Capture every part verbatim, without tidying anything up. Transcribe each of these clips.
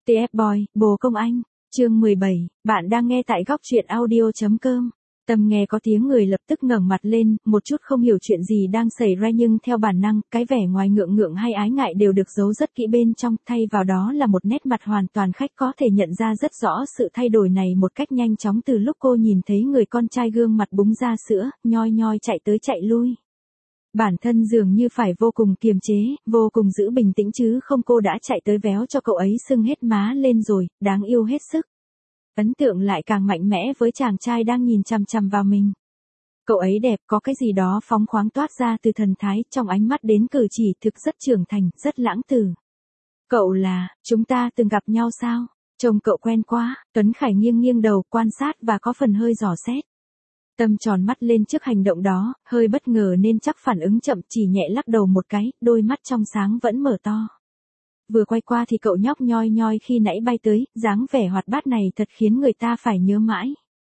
tê ép Boy, bồ công anh, chương mười bảy, bạn đang nghe tại góc truyện audio.com. Tâm nghe có tiếng người lập tức ngẩng mặt lên, một chút không hiểu chuyện gì đang xảy ra nhưng theo bản năng, cái vẻ ngoài ngượng ngượng hay ái ngại đều được giấu rất kỹ bên trong, thay vào đó là một nét mặt hoàn toàn khách có thể nhận ra rất rõ sự thay đổi này một cách nhanh chóng từ lúc cô nhìn thấy người con trai gương mặt búng ra sữa, nhoi nhoi chạy tới chạy lui. Bản thân dường như phải vô cùng kiềm chế, vô cùng giữ bình tĩnh chứ không cô đã chạy tới véo cho cậu ấy sưng hết má lên rồi, đáng yêu hết sức. Ấn tượng lại càng mạnh mẽ với chàng trai đang nhìn chằm chằm vào mình. Cậu ấy đẹp, có cái gì đó phóng khoáng toát ra từ thần thái, trong ánh mắt đến cử chỉ thực rất trưởng thành, rất lãng tử. Cậu là, chúng ta từng gặp nhau sao? Trông cậu quen quá, Tuấn Khải nghiêng nghiêng đầu, quan sát và có phần hơi dò xét. Tâm tròn mắt lên trước hành động đó, hơi bất ngờ nên chắc phản ứng chậm, chỉ nhẹ lắc đầu một cái, đôi mắt trong sáng vẫn mở to. Vừa quay qua thì cậu nhóc nhoi nhoi khi nãy bay tới, dáng vẻ hoạt bát này thật khiến người ta phải nhớ mãi.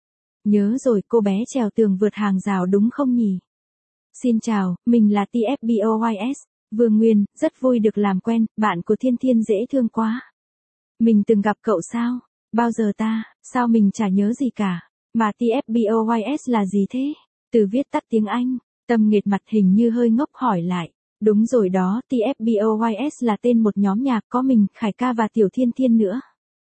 Nhớ rồi, cô bé trèo tường vượt hàng rào đúng không nhỉ? Xin chào, mình là tê ép Boys, Vương Nguyên, rất vui được làm quen, bạn của Thiên Thiên dễ thương quá. Mình từng gặp cậu sao? Bao giờ ta, sao mình chả nhớ gì cả? Mà tê ép Boys là gì thế? Từ viết tắt tiếng Anh, Tâm nghệt mặt hình như hơi ngốc hỏi lại. Đúng rồi đó, tê ép Boys là tên một nhóm nhạc có mình, Khải ca và Tiểu Thiên Thiên nữa.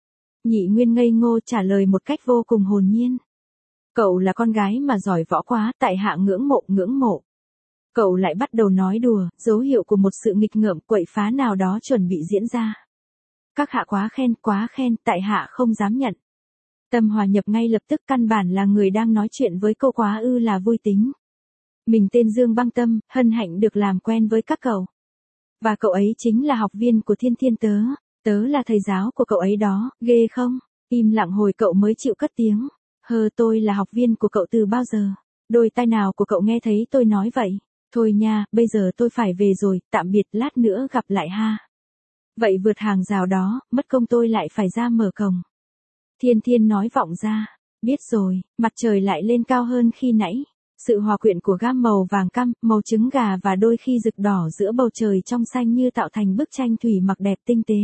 Nhị Nguyên ngây ngô trả lời một cách vô cùng hồn nhiên. Cậu là con gái mà giỏi võ quá, tại hạ ngưỡng mộ, ngưỡng mộ. Cậu lại bắt đầu nói đùa, dấu hiệu của một sự nghịch ngợm quậy phá nào đó chuẩn bị diễn ra. Các hạ quá khen, quá khen, tại hạ không dám nhận. Tâm hòa nhập ngay lập tức, căn bản là người đang nói chuyện với cô quá ư là vui tính. Mình tên Dương Băng Tâm, hân hạnh được làm quen với các cậu. Và cậu ấy chính là học viên của Thiên Thiên tớ, tớ là thầy giáo của cậu ấy đó, ghê không? Im lặng hồi cậu mới chịu cất tiếng. Hơ, tôi là học viên của cậu từ bao giờ? Đôi tai nào của cậu nghe thấy tôi nói vậy? Thôi nha, bây giờ tôi phải về rồi, tạm biệt, lát nữa gặp lại ha. Vậy vượt hàng rào đó, mất công tôi lại phải ra mở cổng. Thiên Thiên nói vọng ra. Biết rồi, mặt trời lại lên cao hơn khi nãy. Sự hòa quyện của gam màu vàng cam, màu trứng gà và đôi khi rực đỏ giữa bầu trời trong xanh như tạo thành bức tranh thủy mặc đẹp tinh tế.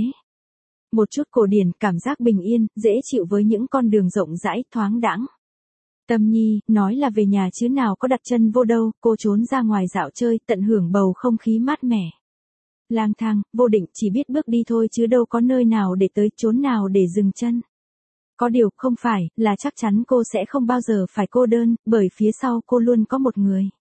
Một chút cổ điển, cảm giác bình yên, dễ chịu với những con đường rộng rãi, thoáng đãng. Tâm Nhi, nói là về nhà chứ nào có đặt chân vô đâu, cô trốn ra ngoài dạo chơi, tận hưởng bầu không khí mát mẻ. Lang thang, vô định, chỉ biết bước đi thôi chứ đâu có nơi nào để tới, chốn nào để dừng chân. Có điều, không phải, là chắc chắn cô sẽ không bao giờ phải cô đơn, bởi phía sau cô luôn có một người.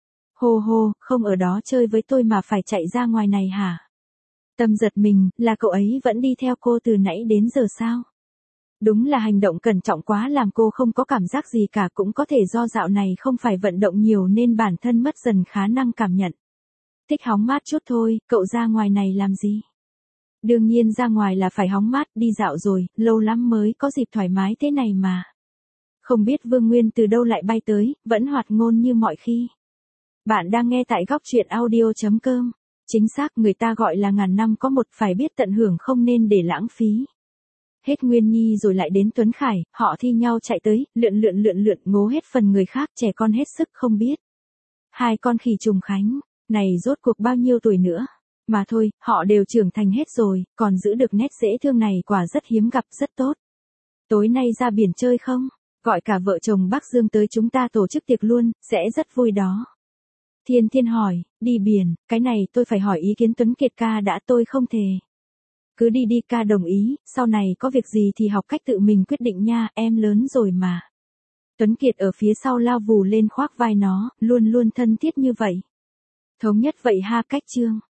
Hô hô, không ở đó chơi với tôi mà phải chạy ra ngoài này hả? Tâm giật mình, là cậu ấy vẫn đi theo cô từ nãy đến giờ sao? Đúng là hành động cẩn trọng quá làm cô không có cảm giác gì cả, cũng có thể do dạo này không phải vận động nhiều nên bản thân mất dần khả năng cảm nhận. Thích hóng mát chút thôi, cậu ra ngoài này làm gì? Đương nhiên ra ngoài là phải hóng mát, đi dạo rồi, lâu lắm mới có dịp thoải mái thế này mà. Không biết Vương Nguyên từ đâu lại bay tới, vẫn hoạt ngôn như mọi khi. Bạn đang nghe tại góc truyện audio.com. Chính xác, người ta gọi là ngàn năm có một, phải biết tận hưởng không nên để lãng phí. Hết Nguyên Nhi rồi lại đến Tuấn Khải, họ thi nhau chạy tới, lượn lượn lượn lượn ngố hết phần người khác, trẻ con hết sức không biết. Hai con khỉ trùng khánh, này rốt cuộc bao nhiêu tuổi nữa? Mà thôi, họ đều trưởng thành hết rồi, còn giữ được nét dễ thương này quả rất hiếm gặp, rất tốt. Tối nay ra biển chơi không? Gọi cả vợ chồng bác Dương tới chúng ta tổ chức tiệc luôn, sẽ rất vui đó. Thiên Thiên hỏi, đi biển, cái này tôi phải hỏi ý kiến Tuấn Kiệt ca đã, tôi không thề. Cứ đi đi, ca đồng ý, sau này có việc gì thì học cách tự mình quyết định nha, em lớn rồi mà. Tuấn Kiệt ở phía sau lao vù lên khoác vai nó, luôn luôn thân thiết như vậy. Thống nhất vậy ha, cách chương.